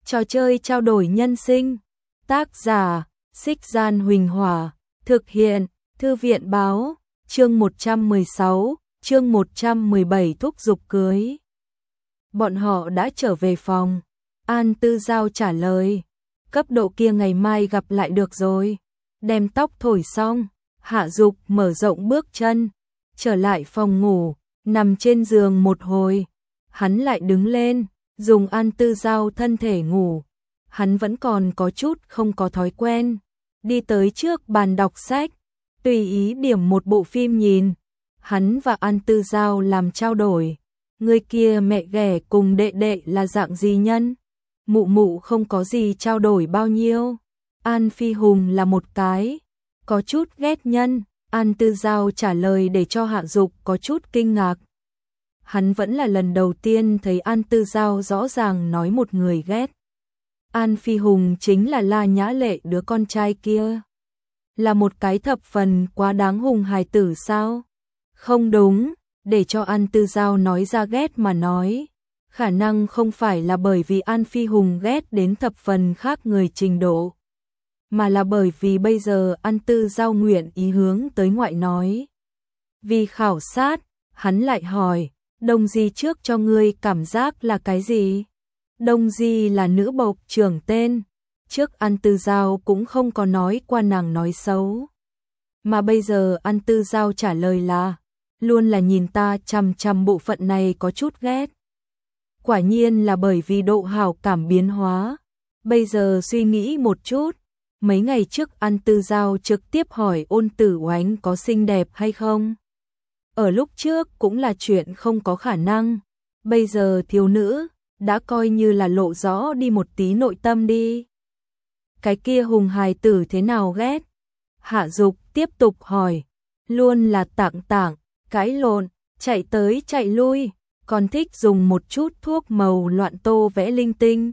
Trò chơi trao đổi nhân sinh. Tác giả: Xích Gian Huỳnh Hỏa. Thực hiện: Thư viện báo. Chương 116, chương 117 thúc giục cưới. Bọn họ đã trở về phòng. An Tư Giao trả lời. Cấp độ kia ngày mai gặp lại được rồi. Đem tóc thổi xong, Hạ Dục mở rộng bước chân, trở lại phòng ngủ, nằm trên giường một hồi. Hắn lại đứng lên, dùng An Tư Giao thân thể ngủ. Hắn vẫn còn có chút không có thói quen. Đi tới trước bàn đọc sách, tùy ý điểm một bộ phim nhìn. Hắn và An Tư Giao làm trao đổi. Người kia mẹ ghẻ cùng đệ đệ là dạng gì nhân? Mụ mụ không có gì trao đổi bao nhiêu. An Phi Hùng là một cái có chút ghét nhân. An Tư Giao trả lời để cho Hạ Dục có chút kinh ngạc. Hắn vẫn là lần đầu tiên thấy An Tư Giao rõ ràng nói một người ghét. An Phi Hùng chính là La Nhã Lệ, đứa con trai kia. Là một cái thập phần quá đáng hùng hài tử sao? Không đúng, để cho An Tư Giao nói ra ghét mà nói. Khả năng không phải là bởi vì An Phi Hùng ghét đến thập phần khác người trình độ, mà là bởi vì bây giờ An Tư Giao nguyện ý hướng tới ngoại nói. Vì khảo sát, hắn lại hỏi, Đông Di trước cho ngươi cảm giác là cái gì? Đông Di là nữ bộc trưởng tên. Trước An Tư Giao cũng không có nói qua nàng nói xấu. Mà bây giờ An Tư Giao trả lời là, luôn là nhìn ta chằm chằm bộ phận này có chút ghét. Quả nhiên là bởi vì độ hảo cảm biến hóa. Bây giờ suy nghĩ một chút, mấy ngày trước An Tư Giao trực tiếp hỏi Ôn Tử Oánh có xinh đẹp hay không. Ở lúc trước cũng là chuyện không có khả năng. Bây giờ thiếu nữ đã coi như là lộ rõ đi một tí nội tâm đi. Cái kia hùng hài tử thế nào ghét? Hạ Dục tiếp tục hỏi. Luôn là tảng tảng, cãi lộn, chạy tới chạy lui, còn thích dùng một chút thuốc màu loạn tô vẽ linh tinh.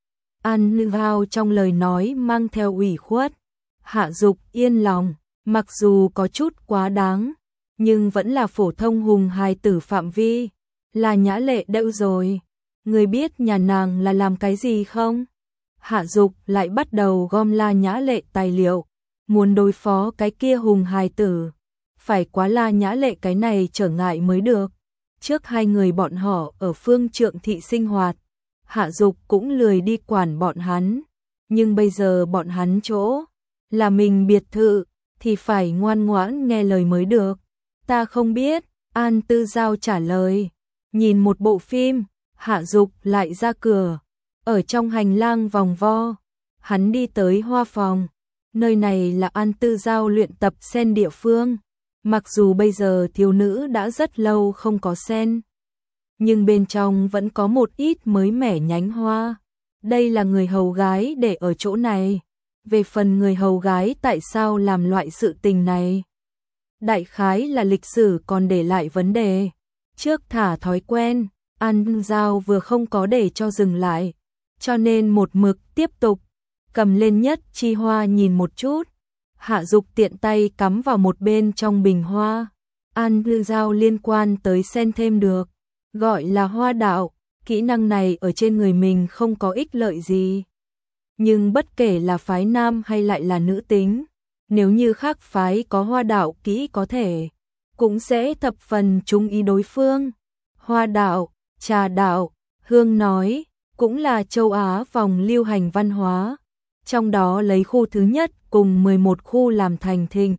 An Tư Giao trong lời nói mang theo ủy khuất. Hạ Dục yên lòng, mặc dù có chút quá đáng, nhưng vẫn là phổ thông hùng hài tử phạm vi. Là Nhã Lệ đâu rồi? Người biết nhà nàng là làm cái gì không? Hạ Dục lại bắt đầu gom La Nhã Lệ tài liệu, muốn đối phó cái kia hùng hài tử. Phải quá La Nhã Lệ cái này trở ngại mới được. Trước hai người bọn họ ở Phương Trượng thị sinh hoạt, Hạ Dục cũng lười đi quản bọn hắn. Nhưng bây giờ bọn hắn chỗ là mình biệt thự, thì phải ngoan ngoãn nghe lời mới được. Ta không biết, An Tư Giao trả lời. Nhìn một bộ phim, Hạ Dục lại ra cửa. Ở trong hành lang vòng vo, hắn đi tới hoa phòng. Nơi này là An Tư Giao luyện tập sen địa phương. Mặc dù bây giờ thiếu nữ đã rất lâu không có sen, nhưng bên trong vẫn có một ít mới mẻ nhánh hoa. Đây là người hầu gái để ở chỗ này. Về phần người hầu gái tại sao làm loại sự tình này, đại khái là lịch sử còn để lại vấn đề. Trước thả thói quen, An Tư Giao vừa không có để cho dừng lại, cho nên một mực tiếp tục cầm lên nhất chi hoa nhìn một chút. Hạ Dục tiện tay cắm vào một bên trong bình hoa. An Tư Giao liên quan tới sen thêm được, gọi là hoa đạo. Kỹ năng này ở trên người mình không có ích lợi gì, nhưng bất kể là phái nam hay lại là nữ tính, nếu như khác phái có hoa đạo kỹ có thể, cũng sẽ thập phần chú ý đối phương. Hoa đạo, trà đạo, hương nói, cũng là châu Á vòng lưu hành văn hóa. Trong đó lấy khu thứ nhất cùng 11 khu làm thành thịnh.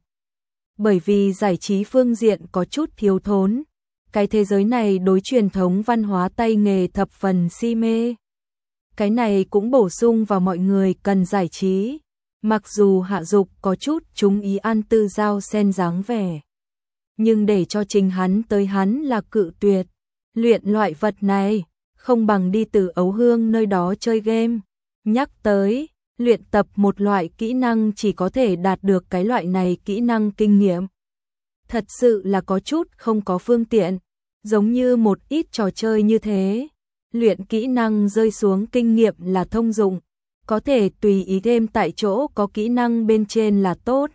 Bởi vì giải trí phương diện có chút thiếu thốn, cái thế giới này đối truyền thống văn hóa tay nghề thập phần si mê. Cái này cũng bổ sung vào mọi người cần giải trí. Mặc dù Hạ Dục có chút chú ý An Tư Giao sen dáng vẻ, nhưng để cho chính hắn tới hắn là cự tuyệt. Luyện loại vật này, không bằng đi Từ Ấu Hương nơi đó chơi game. Nhắc tới, luyện tập một loại kỹ năng chỉ có thể đạt được cái loại này kỹ năng kinh nghiệm. Thật sự là có chút không có phương tiện, giống như một ít trò chơi như thế. Luyện kỹ năng rơi xuống kinh nghiệm là thông dụng, có thể tùy ý thêm tại chỗ có kỹ năng bên trên là tốt.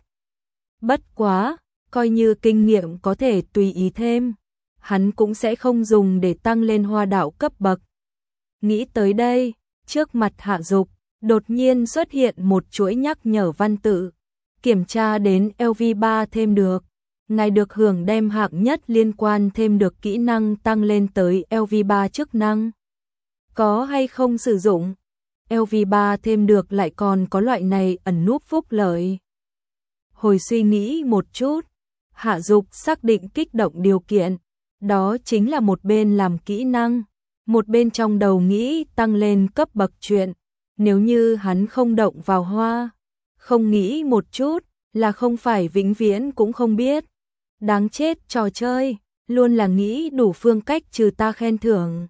Bất quá, coi như kinh nghiệm có thể tùy ý thêm, hắn cũng sẽ không dùng để tăng lên hoa đạo cấp bậc. Nghĩ tới đây, Trước mặt Hạ Dục, đột nhiên xuất hiện một chuỗi nhắc nhở văn tự. Kiểm tra đến LV3 thêm được. Ngài được hưởng đem hạng nhất liên quan thêm được kỹ năng tăng lên tới LV3 chức năng. Có hay không sử dụng? LV3 thêm được lại còn có loại này ẩn núp phúc lợi. Hồi suy nghĩ một chút, Hạ Dục xác định kích động điều kiện. Đó chính là một bên làm kỹ năng, một bên trong đầu nghĩ tăng lên cấp bậc chuyện. Nếu như hắn không động vào hoa, không nghĩ một chút, là không phải vĩnh viễn cũng không biết. Đáng chết, trò chơi, luôn là nghĩ đủ phương cách trừ ta khen thưởng.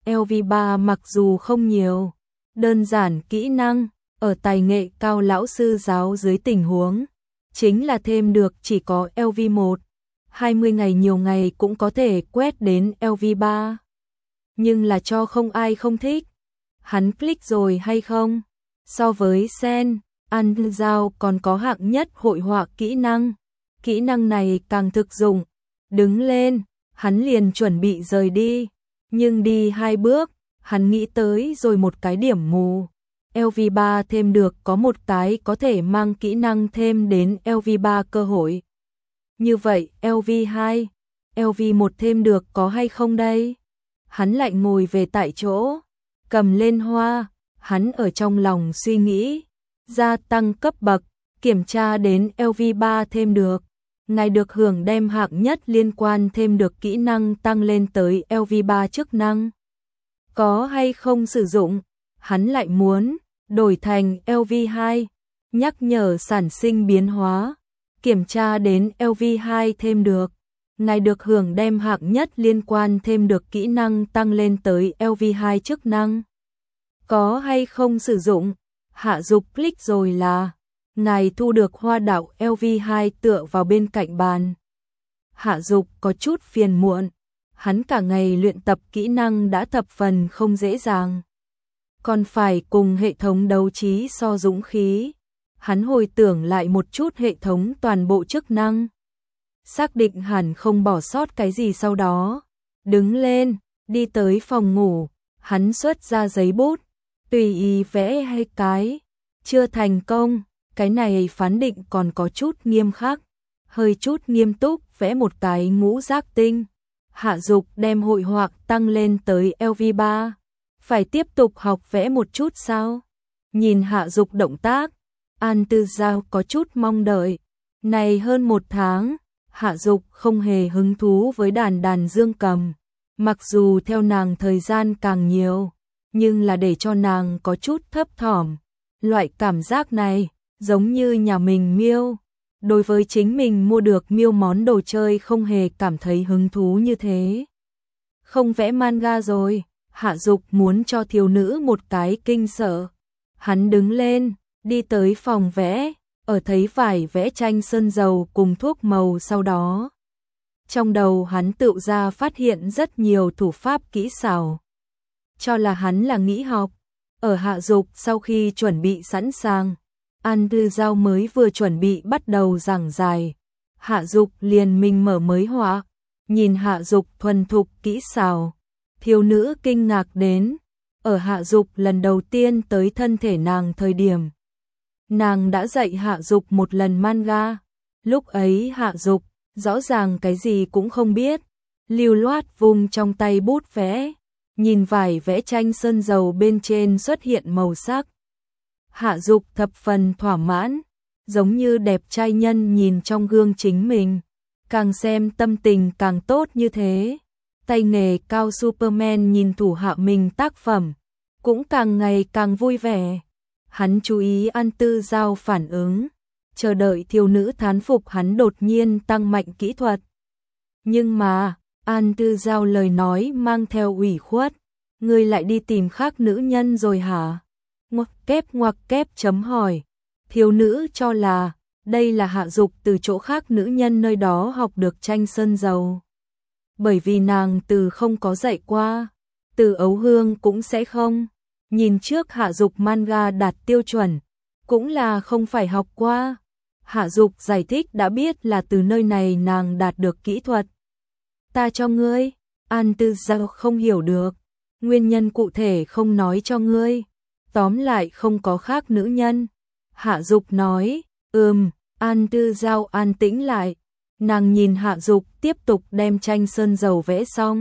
LV3 mặc dù không nhiều, đơn giản kỹ năng, ở tài nghệ cao lão sư giáo dưới tình huống, chính là thêm được chỉ có LV1. 20 ngày nhiều ngày cũng có thể quét đến LV3. Nhưng là cho không ai không thích. Hắn click rồi hay không? So với Sen, An Giao còn có hạng nhất hội họa kỹ năng. Kỹ năng này càng thực dụng. Đứng lên, hắn liền chuẩn bị rời đi. Nhưng đi 2 bước, hắn nghĩ tới rồi một cái điểm mù. LV3 thêm được có một cái có thể mang kỹ năng thêm đến LV3 cơ hội. Như vậy LV2, LV1 thêm được có hay không đây? Hắn lại ngồi về tại chỗ, cầm lên hoa, hắn ở trong lòng suy nghĩ, gia tăng cấp bậc, kiểm tra đến LV3 thêm được. Ngài được hưởng đem hạng nhất liên quan thêm được kỹ năng tăng lên tới LV3 chức năng. Có hay không sử dụng? Hắn lại muốn đổi thành LV2, nhắc nhở sản sinh biến hóa, kiểm tra đến LV2 thêm được. Ngài được hưởng đem hạng nhất liên quan thêm được kỹ năng tăng lên tới LV2 chức năng. Có hay không sử dụng? Hạ Dục click rồi là. Ngài thu được hoa đạo LV2 tựa vào bên cạnh bàn. Hạ Dục có chút phiền muộn. Hắn cả ngày luyện tập kỹ năng đã thập phần không dễ dàng. Còn phải cùng hệ thống đấu trí so dũng khí. Hắn hồi tưởng lại một chút hệ thống toàn bộ chức năng. Xác định hẳn không bỏ sót cái gì sau đó. Đứng lên, đi tới phòng ngủ. Hắn xuất ra giấy bút. Tùy ý vẽ 2 cái. Chưa thành công. Cái này phán định còn có chút nghiêm khắc. Hơi chút nghiêm túc vẽ một cái ngũ giác tinh. Hạ Dục đem hội họa tăng lên tới LV3. Phải tiếp tục học vẽ một chút sao? Nhìn Hạ Dục động tác, An Tư Giao có chút mong đợi. Này hơn 1 tháng, Hạ Dục không hề hứng thú với đàn dương cầm. Mặc dù theo nàng thời gian càng nhiều, nhưng là để cho nàng có chút thấp thỏm. Loại cảm giác này, giống như nhà mình Miêu. Đối với chính mình mua được Miêu món đồ chơi không hề cảm thấy hứng thú như thế. Không vẽ manga rồi, Hạ Dục muốn cho thiếu nữ một cái kinh sợ. Hắn đứng lên, đi tới phòng vẽ, ở thấy vải vẽ tranh sơn dầu cùng thuốc màu sau đó. Trong đầu hắn tự ra phát hiện rất nhiều thủ pháp kỹ xảo. Cho là hắn là nghĩ học. Ở Hạ Dục sau khi chuẩn bị sẵn sàng, An Tư Giao mới vừa chuẩn bị bắt đầu giảng giải. Hạ Dục liền mình mở mới họa, nhìn Hạ Dục thuần thục kỹ xảo. Thiếu nữ kinh ngạc đến, ở Hạ Dục lần đầu tiên tới thân thể nàng thời điểm. Nàng đã dạy Hạ Dục một lần manga, lúc ấy Hạ Dục rõ ràng cái gì cũng không biết, lưu loát vung trong tay bút vẽ, nhìn vải vẽ tranh sơn dầu bên trên xuất hiện màu sắc. Hạ Dục thập phần thỏa mãn, giống như đẹp trai nhân nhìn trong gương chính mình, càng xem tâm tình càng tốt như thế. Tay nghề cao Superman nhìn thủ hạ mình tác phẩm, cũng càng ngày càng vui vẻ. Hắn chú ý An Tư Giao phản ứng, chờ đợi thiếu nữ thán phục hắn đột nhiên tăng mạnh kỹ thuật. Nhưng mà, An Tư Giao lời nói mang theo ủy khuất, ngươi lại đi tìm khác nữ nhân rồi hả? Ngoặc kép chấm hỏi. Thiếu nữ cho là, đây là Hạ Dục từ chỗ khác nữ nhân nơi đó học được tranh sơn dầu. Bởi vì nàng từ không có dạy qua, từ ấu hương cũng sẽ không. Nhìn trước Hạ Dục manga đạt tiêu chuẩn, cũng là không phải học qua. Hạ Dục giải thích đã biết là từ nơi này nàng đạt được kỹ thuật. Ta cho ngươi, An Tư Giao không hiểu được, nguyên nhân cụ thể không nói cho ngươi, tóm lại không có khác nữ nhân. Hạ Dục nói, An Tư Giao an tĩnh lại. Nàng nhìn Hạ Dục tiếp tục đem tranh sơn dầu vẽ xong.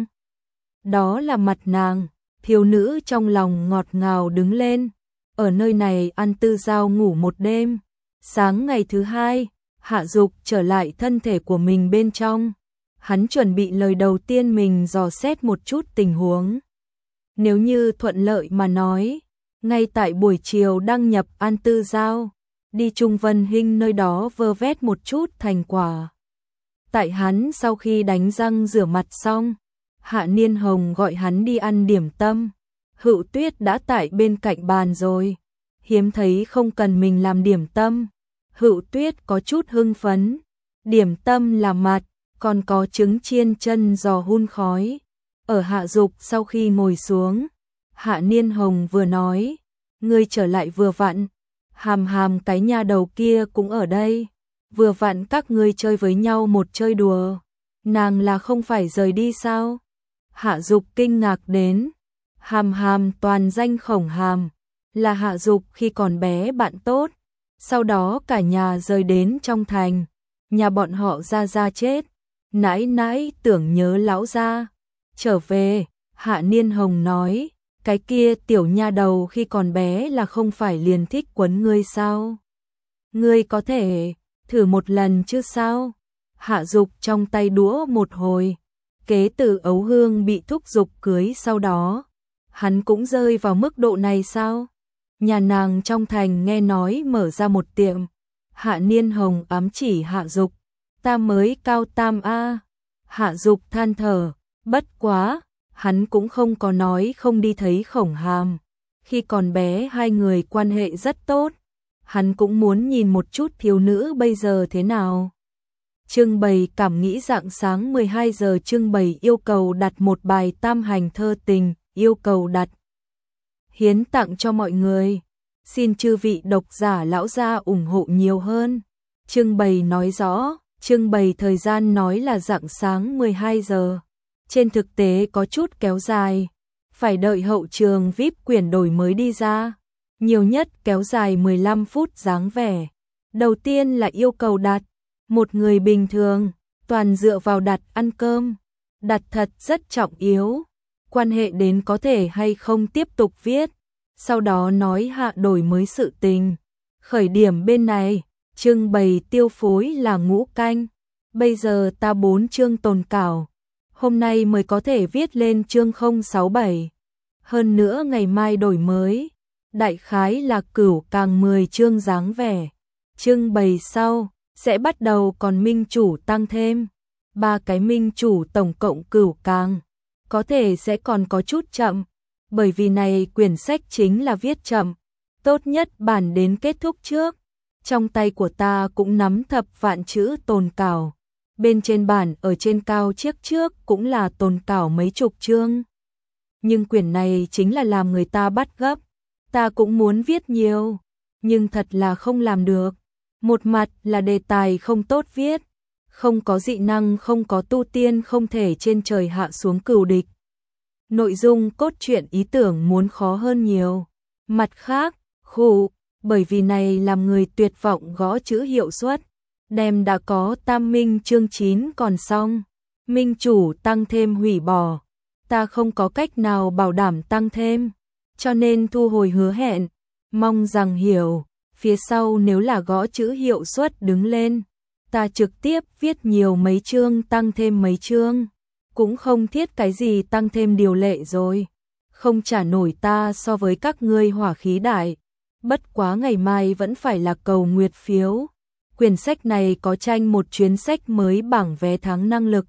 Đó là mặt nàng, thiếu nữ trong lòng ngọt ngào đứng lên. Ở nơi này An Tư Giao ngủ một đêm. Sáng ngày thứ hai, Hạ Dục trở lại thân thể của mình bên trong. Hắn chuẩn bị lời đầu tiên mình dò xét một chút tình huống. Nếu như thuận lợi mà nói, ngay tại buổi chiều đăng nhập An Tư Giao, đi Trung Vân Hinh nơi đó vơ vét một chút thành quả. Tại hắn sau khi đánh răng rửa mặt xong, Hạ Niên Hồng gọi hắn đi ăn điểm tâm. Hựu Tuyết đã tại bên cạnh bàn rồi, hiếm thấy không cần mình làm điểm tâm. Hựu Tuyết có chút hưng phấn, điểm tâm là mặt, còn có trứng chiên chân giò hun khói. Ở Hạ Dục sau khi ngồi xuống, Hạ Niên Hồng vừa nói, ngươi trở lại vừa vặn, Hàm Hàm cái nha đầu kia cũng ở đây, vừa vặn các ngươi chơi với nhau một chơi đùa. Nàng là không phải rời đi sao? Hạ Dục kinh ngạc đến. Hàm Hàm toàn danh Khổng Hàm, là Hạ Dục khi còn bé bạn tốt, sau đó cả nhà rời đến trong thành, nhà bọn họ ra chết, nãi nãi tưởng nhớ lão gia, trở về. Hạ Niên Hồng nói, cái kia tiểu nha đầu khi còn bé là không phải liền thích quấn ngươi sao? Ngươi có thể thử một lần chứ sao? Hạ Dục trong tay đũa một hồi, kế từ Ấu Hương bị thúc giục cưới sau đó, hắn cũng rơi vào mức độ này sao? Nhà nàng trong thành nghe nói mở ra một tiệm. Hạ Niên Hồng ám chỉ Hạ Dục, ta mới cao tam a. Hạ Dục than thở, bất quá, hắn cũng không có nói không đi thấy Khổng Hàm. Khi còn bé hai người quan hệ rất tốt, hắn cũng muốn nhìn một chút thiếu nữ bây giờ thế nào. Trưng bày cảm nghĩ rạng sáng 12 giờ trưng bày yêu cầu đặt một bài tam hành thơ tình, yêu cầu đặt hiến tặng cho mọi người. Xin chư vị độc giả lão gia ủng hộ nhiều hơn. Trưng bày nói rõ, trưng bày thời gian nói là rạng sáng 12 giờ. Trên thực tế có chút kéo dài, phải đợi hậu trường VIP quyển đổi mới đi ra. Nhiều nhất kéo dài 15 phút dáng vẻ. Đầu tiên là yêu cầu đặt. Một người bình thường, toàn dựa vào đặt ăn cơm. Đặt thật rất trọng yếu. Quan hệ đến có thể hay không tiếp tục viết. Sau đó nói hạ đổi mới sự tình. Khởi điểm bên này, trưng bày tiêu phối là ngũ canh. Bây giờ ta 4 chương tồn cảo. Hôm nay mới có thể viết lên chương 067. Hơn nữa ngày mai đổi mới. Đại khái là cửu càng 10 chương dáng vẻ. Trưng bày sau, sẽ bắt đầu còn minh chủ tăng thêm. 3 cái minh chủ tổng cộng cửu càng. Có thể sẽ còn có chút chậm. Bởi vì này quyển sách chính là viết chậm. Tốt nhất bản đến kết thúc trước. Trong tay của ta cũng nắm thập vạn chữ tồn cảo. Bên trên bản ở trên cao chiếc trước cũng là tồn cảo mấy chục chương. Nhưng quyển này chính là làm người ta bắt gấp. Ta cũng muốn viết nhiều, nhưng thật là không làm được. Một mặt là đề tài không tốt viết, không có dị năng, không có tu tiên, không thể trên trời hạ xuống cừu địch. Nội dung cốt truyện ý tưởng muốn khó hơn nhiều. Mặt khác, bởi vì này làm người tuyệt vọng gõ chữ hiệu suất. Đem đã có tam minh chương 9 còn xong. Minh chủ tăng thêm hủy bỏ. Ta không có cách nào bảo đảm tăng thêm. Cho nên thu hồi hứa hẹn. Mong rằng hiểu. Phía sau nếu là gõ chữ hiệu suất đứng lên, ta trực tiếp viết nhiều mấy chương tăng thêm mấy chương. Cũng không thiết cái gì tăng thêm điều lệ rồi. Không trả nổi ta so với các ngươi hỏa khí đại. Bất quá ngày mai vẫn phải là cầu nguyệt phiếu. Quyển sách này có tranh một chuyến sách mới bảng vé tháng năng lực.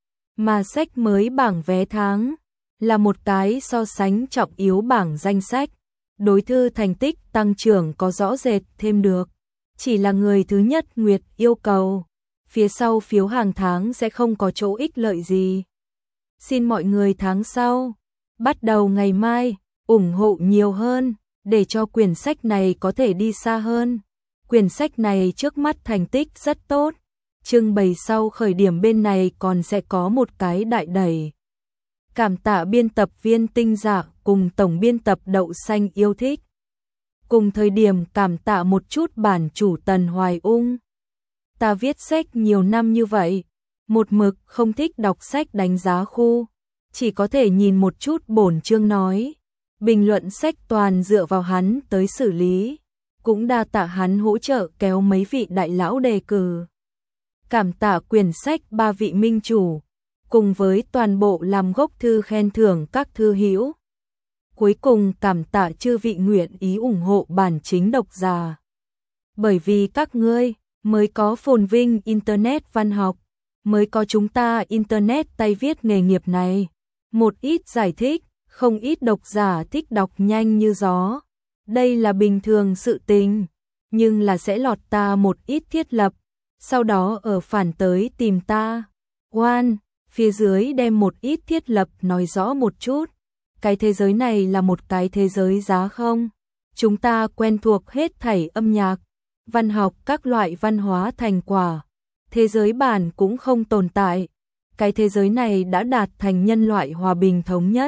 Mà sách mới bảng vé tháng là một cái so sánh trọng yếu bảng danh sách. Đối thư thành tích tăng trưởng có rõ rệt thêm được. Chỉ là người thứ nhất Nguyệt yêu cầu. Phía sau phiếu hàng tháng sẽ không có chỗ ích lợi gì. Xin mọi người tháng sau, bắt đầu ngày mai, ủng hộ nhiều hơn, để cho quyển sách này có thể đi xa hơn. Quyển sách này trước mắt thành tích rất tốt. Trưng bày sau khởi điểm bên này còn sẽ có một cái đại đẩy. Cảm tạ biên tập viên Tinh Dạ cùng tổng biên tập Đậu Xanh yêu thích. cùng thời điểm cảm tạ một chút bản chủ Tần Hoài Ung. Ta viết sách nhiều năm như vậy, một mực không thích đọc sách đánh giá khu, chỉ có thể nhìn một chút bổn chương nói. Bình luận sách toàn dựa vào hắn tới xử lý, cũng đa tạ hắn hỗ trợ kéo mấy vị đại lão đề cử. Cảm tạ quyển sách 3 vị minh chủ, cùng với toàn bộ làm gốc thư khen thưởng các thư hữu. Cuối cùng cảm tạ chư vị nguyện ý ủng hộ bản chính độc giả. Bởi vì các ngươi mới có phồn vinh Internet văn học, mới có chúng ta Internet tay viết nghề nghiệp này. Một ít giải thích, không ít độc giả thích đọc nhanh như gió. Đây là bình thường sự tình, nhưng là sẽ lọt ta một ít thiết lập, sau đó ở phản tới tìm ta. Phía dưới đem một ít thiết lập nói rõ một chút. Cái thế giới này là một cái thế giới giá không. Chúng ta quen thuộc hết thảy âm nhạc, văn học, các loại văn hóa thành quả. Thế giới bản cũng không tồn tại. Cái thế giới này đã đạt thành nhân loại hòa bình thống nhất.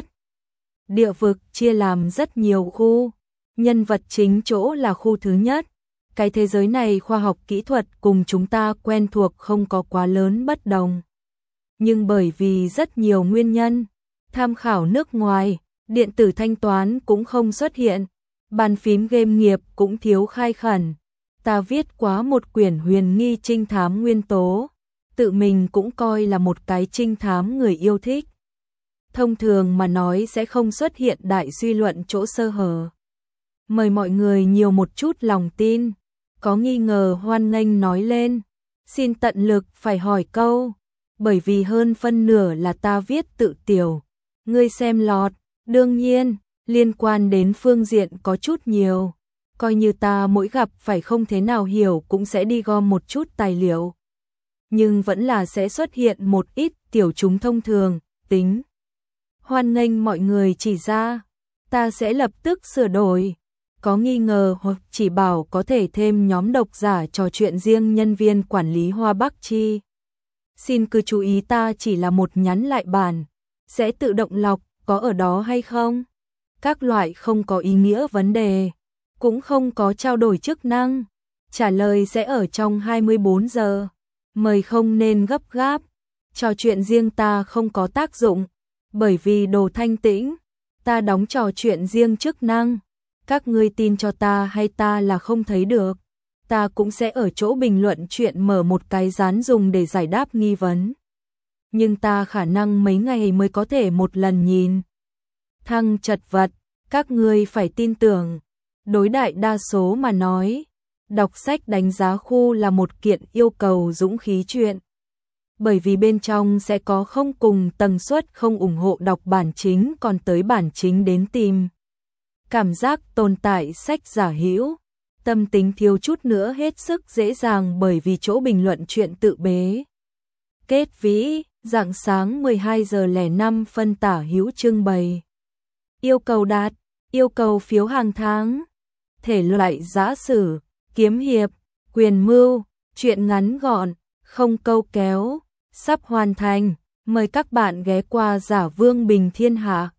Địa vực chia làm rất nhiều khu, nhân vật chính chỗ là khu thứ nhất. Cái thế giới này khoa học kỹ thuật cùng chúng ta quen thuộc không có quá lớn bất đồng. Nhưng bởi vì rất nhiều nguyên nhân, tham khảo nước ngoài, điện tử thanh toán cũng không xuất hiện, bàn phím game nghiệp cũng thiếu khai khẩn. Ta viết quá một quyển huyền nghi trinh thám nguyên tố, tự mình cũng coi là một cái trinh thám người yêu thích. Thông thường mà nói sẽ không xuất hiện đại suy luận chỗ sơ hở. Mời mọi người nhiều một chút lòng tin, có nghi ngờ hoan nghênh nói lên, xin tận lực phải hỏi câu, bởi vì hơn phân nửa là ta viết tự tiểu, ngươi xem lọt, đương nhiên, liên quan đến phương diện có chút nhiều, coi như ta mỗi gặp phải không thế nào hiểu cũng sẽ đi gom một chút tài liệu. Nhưng vẫn là sẽ xuất hiện một ít tiểu chúng thông thường, tính. Hoan nghênh mọi người chỉ ra, ta sẽ lập tức sửa đổi. Có nghi ngờ hoặc chỉ bảo có thể thêm nhóm độc giả trò chuyện riêng nhân viên quản lý Hoa Bắc Chi. Xin cứ chú ý ta chỉ là một nhắn lại bản, sẽ tự động lọc có ở đó hay không. Các loại không có ý nghĩa vấn đề, cũng không có trao đổi chức năng. Trả lời sẽ ở trong 24 giờ. Mời không nên gấp gáp. Trò chuyện riêng ta không có tác dụng, bởi vì đồ thanh tĩnh, ta đóng trò chuyện riêng chức năng. Các ngươi tin cho ta hay ta là không thấy được. Ta cũng sẽ ở chỗ bình luận chuyện mở một cái dán dùng để giải đáp nghi vấn. Nhưng ta khả năng mấy ngày mới có thể một lần nhìn. Thăng chật vật, các ngươi phải tin tưởng. Đối đại đa số mà nói, đọc sách đánh giá khu là một kiện yêu cầu dũng khí chuyện. Bởi vì bên trong sẽ có không cùng tần suất không ủng hộ đọc bản chính còn tới bản chính đến tìm. Cảm giác tồn tại sách giả hữu, tâm tính thiếu chút nữa hết sức dễ dàng bởi vì chỗ bình luận chuyện tự bế. Kết vĩ, rạng sáng 12 giờ 05 phân tả hữu trưng bày. Yêu cầu đạt, yêu cầu phiếu hàng tháng. Thể loại giã sử, kiếm hiệp, quyền mưu, truyện ngắn gọn, không câu kéo, sắp hoàn thành. Mời các bạn ghé qua Giả Vương Bình Thiên Hạ.